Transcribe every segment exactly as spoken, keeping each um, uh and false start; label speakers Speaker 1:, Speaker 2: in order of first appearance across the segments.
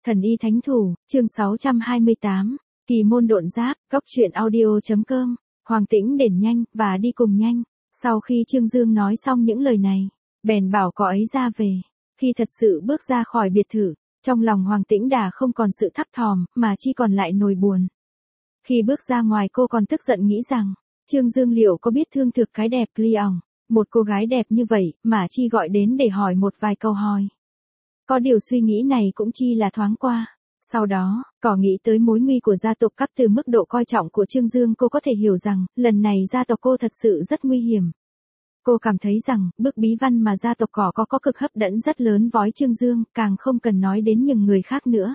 Speaker 1: Thần y thánh thủ, chương sáu trăm hai mươi tám, kỳ môn độn giáp, góc truyện audio.com, Hoàng Tĩnh đến nhanh, và đi cùng nhanh. Sau khi Trương Dương nói xong những lời này, bèn bảo cậu ấy ra về. Khi thật sự bước ra khỏi biệt thự, trong lòng Hoàng Tĩnh đã không còn sự thấp thỏm, mà chỉ còn lại nỗi buồn. Khi bước ra ngoài cô còn tức giận nghĩ rằng, Trương Dương liệu có biết thương thực cái đẹp Cleon, một cô gái đẹp như vậy, mà chi gọi đến để hỏi một vài câu hỏi. Có điều suy nghĩ này cũng chi là thoáng qua. Sau đó, có nghĩ tới mối nguy của gia tộc cấp từ mức độ coi trọng của Trương Dương, cô có thể hiểu rằng, lần này gia tộc cô thật sự rất nguy hiểm. Cô cảm thấy rằng, bức bí văn mà gia tộc cỏ có có cực hấp dẫn rất lớn với Trương Dương, càng không cần nói đến những người khác nữa.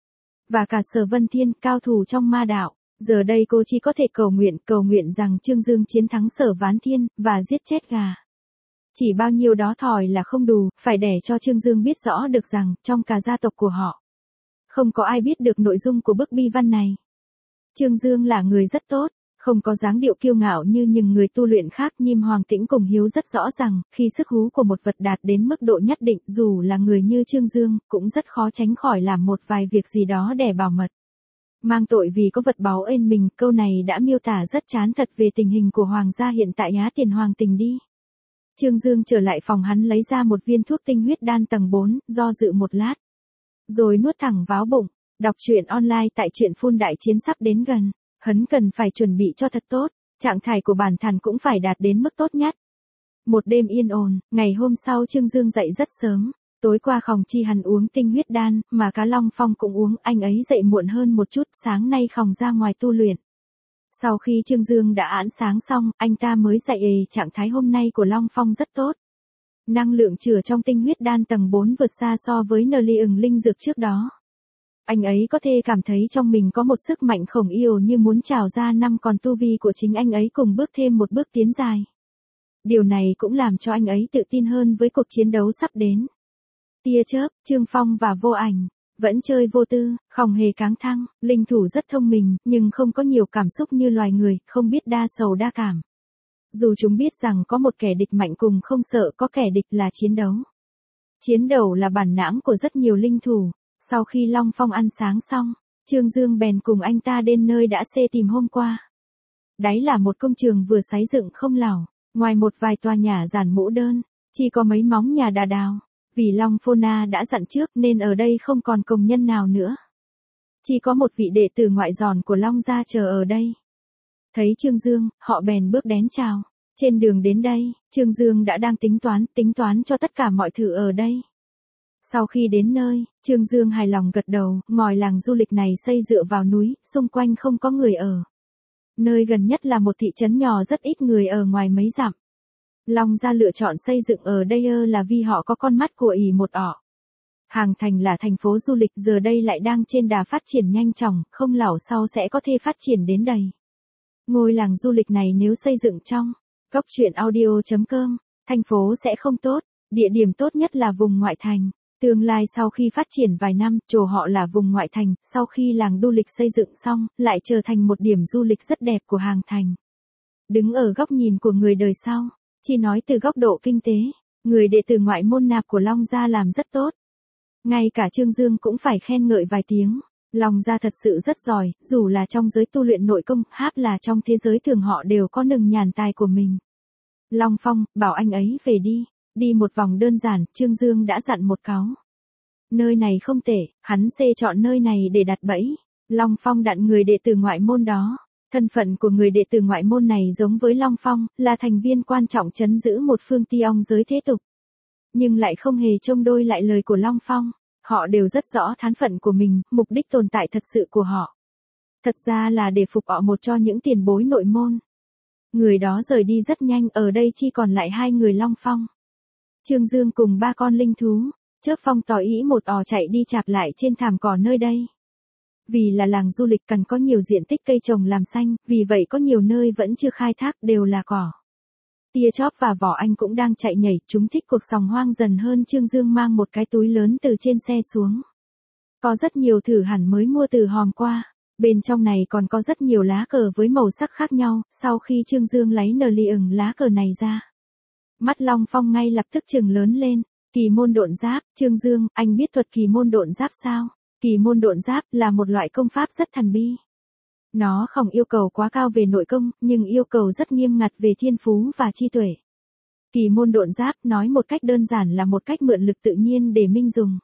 Speaker 1: Và cả Sở Vân Thiên, cao thủ trong ma đạo. Giờ đây cô chỉ có thể cầu nguyện, cầu nguyện rằng Trương Dương chiến thắng Sở Ván Thiên, và giết chết gà. Chỉ bao nhiêu đó thôi là không đủ, phải để cho Trương Dương biết rõ được rằng, trong cả gia tộc của họ, không có ai biết được nội dung của bức bi văn này. Trương Dương là người rất tốt, không có dáng điệu kiêu ngạo như những người tu luyện khác, nhưng Hoàng Tĩnh cùng Hiếu rất rõ rằng, khi sức hú của một vật đạt đến mức độ nhất định, dù là người như Trương Dương, cũng rất khó tránh khỏi làm một vài việc gì đó để bảo mật. Mang tội vì có vật báu ên mình, câu này đã miêu tả rất chán thật về tình hình của Hoàng gia hiện tại. Á Tiền Hoàng tình đi. Trương Dương trở lại phòng hắn lấy ra một viên thuốc tinh huyết đan tầng bốn, do dự một lát. Rồi nuốt thẳng vào bụng, đọc truyện online tại truyện phun đại chiến sắp đến gần. Hắn cần phải chuẩn bị cho thật tốt, trạng thái của bản thân cũng phải đạt đến mức tốt nhất. Một đêm yên ổn, ngày hôm sau Trương Dương dậy rất sớm. Tối qua Khổng Chi hắn uống tinh huyết đan, mà cả Long Phong cũng uống, anh ấy dậy muộn hơn một chút, sáng nay Khổng ra ngoài tu luyện. Sau khi Trương Dương đã ăn sáng xong, anh ta mới dậy ề, trạng thái hôm nay của Long Phong rất tốt. Năng lượng chứa trong tinh huyết đan tầng bốn vượt xa so với nờ ly ừng linh dược trước đó. Anh ấy có thể cảm thấy trong mình có một sức mạnh khổng yêu như muốn trào ra năm, còn tu vi của chính anh ấy cùng bước thêm một bước tiến dài. Điều này cũng làm cho anh ấy tự tin hơn với cuộc chiến đấu sắp đến. Tia chớp, Trương Phong và Vô Ảnh vẫn chơi vô tư, không hề cáng thăng. Linh thủ rất thông minh, nhưng không có nhiều cảm xúc như loài người, không biết đa sầu đa cảm. Dù chúng biết rằng có một kẻ địch mạnh cùng không sợ có kẻ địch là chiến đấu. Chiến đấu là bản năng của rất nhiều linh thủ. Sau khi Long Phong ăn sáng xong, Trương Dương bèn cùng anh ta đến nơi đã xê tìm hôm qua. Đấy là một công trường vừa xây dựng không lảo, ngoài một vài tòa nhà giản mũ đơn, chỉ có mấy móng nhà đà đào. Vì Long Phona đã dặn trước nên ở đây không còn công nhân nào nữa. Chỉ có một vị đệ tử ngoại giòn của Long gia chờ ở đây. Thấy Trương Dương, họ bèn bước đến chào. Trên đường đến đây, Trương Dương đã đang tính toán, tính toán cho tất cả mọi thứ ở đây. Sau khi đến nơi, Trương Dương hài lòng gật đầu, ngôi làng du lịch này xây dựa vào núi, xung quanh không có người ở. Nơi gần nhất là một thị trấn nhỏ rất ít người ở ngoài mấy dặm. Long gia lựa chọn xây dựng ở đây là vì họ có con mắt của ỷ một ỏ. Hàng Thành là thành phố du lịch, giờ đây lại đang trên đà phát triển nhanh chóng, không lâu sau sẽ có thể phát triển đến đầy. Ngôi làng du lịch này nếu xây dựng trong góc truyện audio.com, thành phố sẽ không tốt, địa điểm tốt nhất là vùng ngoại thành. Tương lai sau khi phát triển vài năm, chỗ họ là vùng ngoại thành, sau khi làng du lịch xây dựng xong, lại trở thành một điểm du lịch rất đẹp của Hàng Thành. Đứng ở góc nhìn của người đời sau, chỉ nói từ góc độ kinh tế, người đệ tử ngoại môn nạp của Long gia làm rất tốt. Ngay cả Trương Dương cũng phải khen ngợi vài tiếng. Long gia thật sự rất giỏi, dù là trong giới tu luyện nội công, háp là trong thế giới thường họ đều có nừng nhàn tài của mình. Long Phong, bảo anh ấy về đi. Đi một vòng đơn giản, Trương Dương đã dặn một cáu. Nơi này không tệ, hắn sẽ chọn nơi này để đặt bẫy. Long Phong đặn người đệ tử ngoại môn đó. Thân phận của người đệ tử ngoại môn này giống với Long Phong, là thành viên quan trọng trấn giữ một phương tiong giới thế tục. Nhưng lại không hề trông đôi lại lời của Long Phong. Họ đều rất rõ thân phận của mình, mục đích tồn tại thật sự của họ. Thật ra là để phục họ một cho những tiền bối nội môn. Người đó rời đi rất nhanh, ở đây chỉ còn lại hai người Long Phong. Trương Dương cùng ba con linh thú, Chớp Phong tỏ ý một ò chạy đi chạp lại trên thảm cỏ nơi đây. Vì là làng du lịch cần có nhiều diện tích cây trồng làm xanh, vì vậy có nhiều nơi vẫn chưa khai thác, đều là cỏ. Tia Chóp và Vỏ Anh cũng đang chạy nhảy, chúng thích cuộc sống hoang dần hơn. Trương Dương mang một cái túi lớn từ trên xe xuống. Có rất nhiều thử hẳn mới mua từ hòm qua. Bên trong này còn có rất nhiều lá cờ với màu sắc khác nhau. Sau khi Trương Dương lấy nờ ly ừng lá cờ này ra, mắt Long Phong ngay lập tức trừng lớn lên. Kỳ môn độn giáp, Trương Dương, anh biết thuật kỳ môn độn giáp sao? Kỳ môn độn giáp là một loại công pháp rất thần bí. Nó không yêu cầu quá cao về nội công, nhưng yêu cầu rất nghiêm ngặt về thiên phú và chi tuệ. Kỳ môn độn giáp nói một cách đơn giản là một cách mượn lực tự nhiên để minh dùng.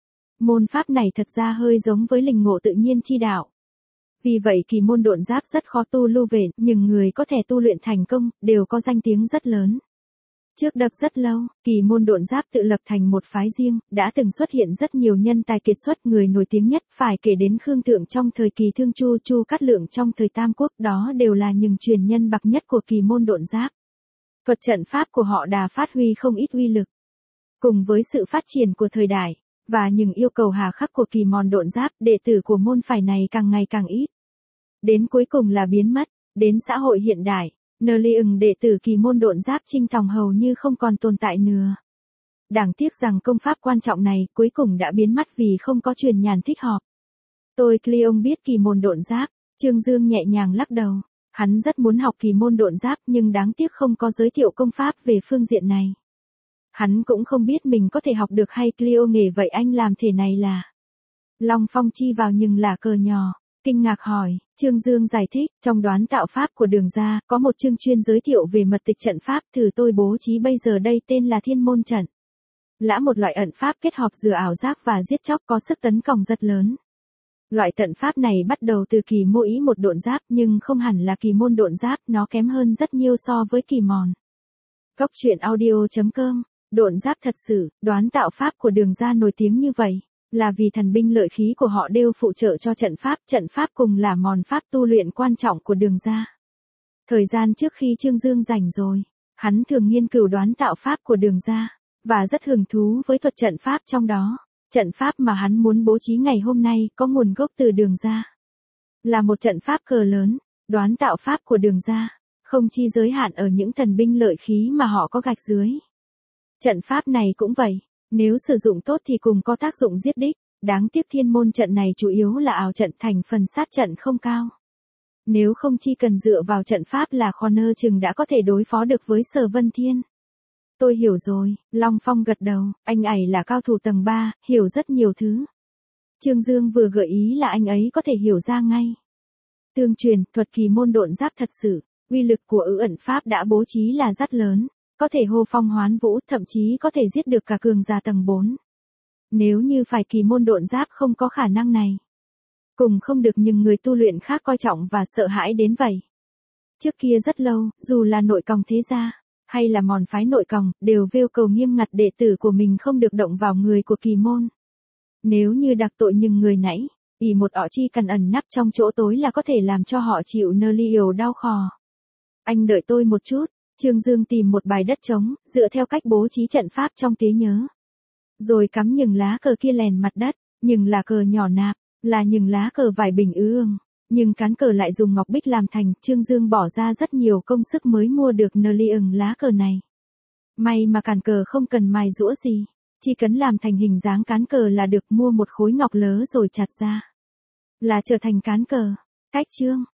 Speaker 1: Môn pháp này thật ra hơi giống với linh ngộ tự nhiên chi đạo. Vì vậy kỳ môn độn giáp rất khó tu lưu về, nhưng người có thể tu luyện thành công, đều có danh tiếng rất lớn. Trước đập rất lâu, kỳ môn độn giáp tự lập thành một phái riêng, đã từng xuất hiện rất nhiều nhân tài kiệt xuất, người nổi tiếng nhất phải kể đến Khương Thượng trong thời kỳ Thương Chu, Chu Cát Lượng trong thời Tam Quốc, đó đều là những truyền nhân bậc nhất của kỳ môn độn giáp. Thuật trận pháp của họ đã phát huy không ít uy lực. Cùng với sự phát triển của thời đại, và những yêu cầu hà khắc của kỳ môn độn giáp, đệ tử của môn phái này càng ngày càng ít. Đến cuối cùng là biến mất, đến xã hội hiện đại, nơi ly ừng đệ tử kỳ môn độn giáp Trinh Tòng hầu như không còn tồn tại nữa. Đáng tiếc rằng công pháp quan trọng này cuối cùng đã biến mất vì không có truyền nhàn thích hợp. Tôi Cleon biết kỳ môn độn giáp, Trương Dương nhẹ nhàng lắc đầu. Hắn rất muốn học kỳ môn độn giáp nhưng đáng tiếc không có giới thiệu công pháp về phương diện này. Hắn cũng không biết mình có thể học được hay Cleo nghề vậy anh làm thể này là. Long Phong chi vào nhưng là cờ nhỏ, kinh ngạc hỏi, Trương Dương giải thích, trong đoán tạo pháp của Đường gia, có một chương chuyên giới thiệu về mật tịch trận pháp thử tôi bố trí bây giờ đây tên là Thiên Môn Trận. Là một loại ẩn pháp kết hợp giữa ảo giác và giết chóc có sức tấn công rất lớn. Loại trận pháp này bắt đầu từ kỳ mô ý một độn giáp nhưng không hẳn là kỳ môn độn giáp, nó kém hơn rất nhiều so với kỳ mòn. Cốc truyện audio chấm com, độn giáp thật sự, đoán tạo pháp của Đường gia nổi tiếng như vậy, là vì thần binh lợi khí của họ đều phụ trợ cho trận pháp, trận pháp cùng là mòn pháp tu luyện quan trọng của Đường gia. Thời gian trước khi Trương Dương rảnh rồi, hắn thường nghiên cứu đoán tạo pháp của Đường gia, và rất hứng thú với thuật trận pháp trong đó. Trận pháp mà hắn muốn bố trí ngày hôm nay có nguồn gốc từ Đường gia. Là một trận pháp cờ lớn, đoán tạo pháp của Đường gia, không chi giới hạn ở những thần binh lợi khí mà họ có gạch dưới. Trận pháp này cũng vậy, nếu sử dụng tốt thì cùng có tác dụng giết đích, đáng tiếc thiên môn trận này chủ yếu là ảo trận thành phần sát trận không cao. Nếu không chi cần dựa vào trận pháp là Connor chừng đã có thể đối phó được với Sở Vân Thiên. Tôi hiểu rồi, Long Phong gật đầu, anh ấy là cao thủ tầng ba, hiểu rất nhiều thứ. Trương Dương vừa gợi ý là anh ấy có thể hiểu ra ngay. Tương truyền, thuật kỳ môn độn giáp thật sự, uy lực của ư ẩn pháp đã bố trí là rất lớn, có thể hô phong hoán vũ, thậm chí có thể giết được cả cường giả tầng bốn. Nếu như phải kỳ môn độn giáp không có khả năng này, cùng không được nhưng người tu luyện khác coi trọng và sợ hãi đến vậy. Trước kia rất lâu, dù là nội còng thế gia, hay là mòn phái nội còng, đều yêu cầu nghiêm ngặt đệ tử của mình không được động vào người của kỳ môn. Nếu như đặc tội nhưng người nãy, ỷ một ọ chi cần ẩn nấp trong chỗ tối là có thể làm cho họ chịu nơ liều đau khò. Anh đợi tôi một chút, Trương Dương tìm một bài đất trống, dựa theo cách bố trí trận pháp trong trí nhớ. Rồi cắm những lá cờ kia lèn mặt đất, nhưng là cờ nhỏ nạp, là những lá cờ vải bình ứ ương. Nhưng cán cờ lại dùng ngọc bích làm thành, Trương Dương bỏ ra rất nhiều công sức mới mua được nơ ly ừng lá cờ này. May mà cán cờ không cần mài rũa gì, chỉ cần làm thành hình dáng cán cờ là được, mua một khối ngọc lớ rồi chặt ra. Là trở thành cán cờ. Cách chương,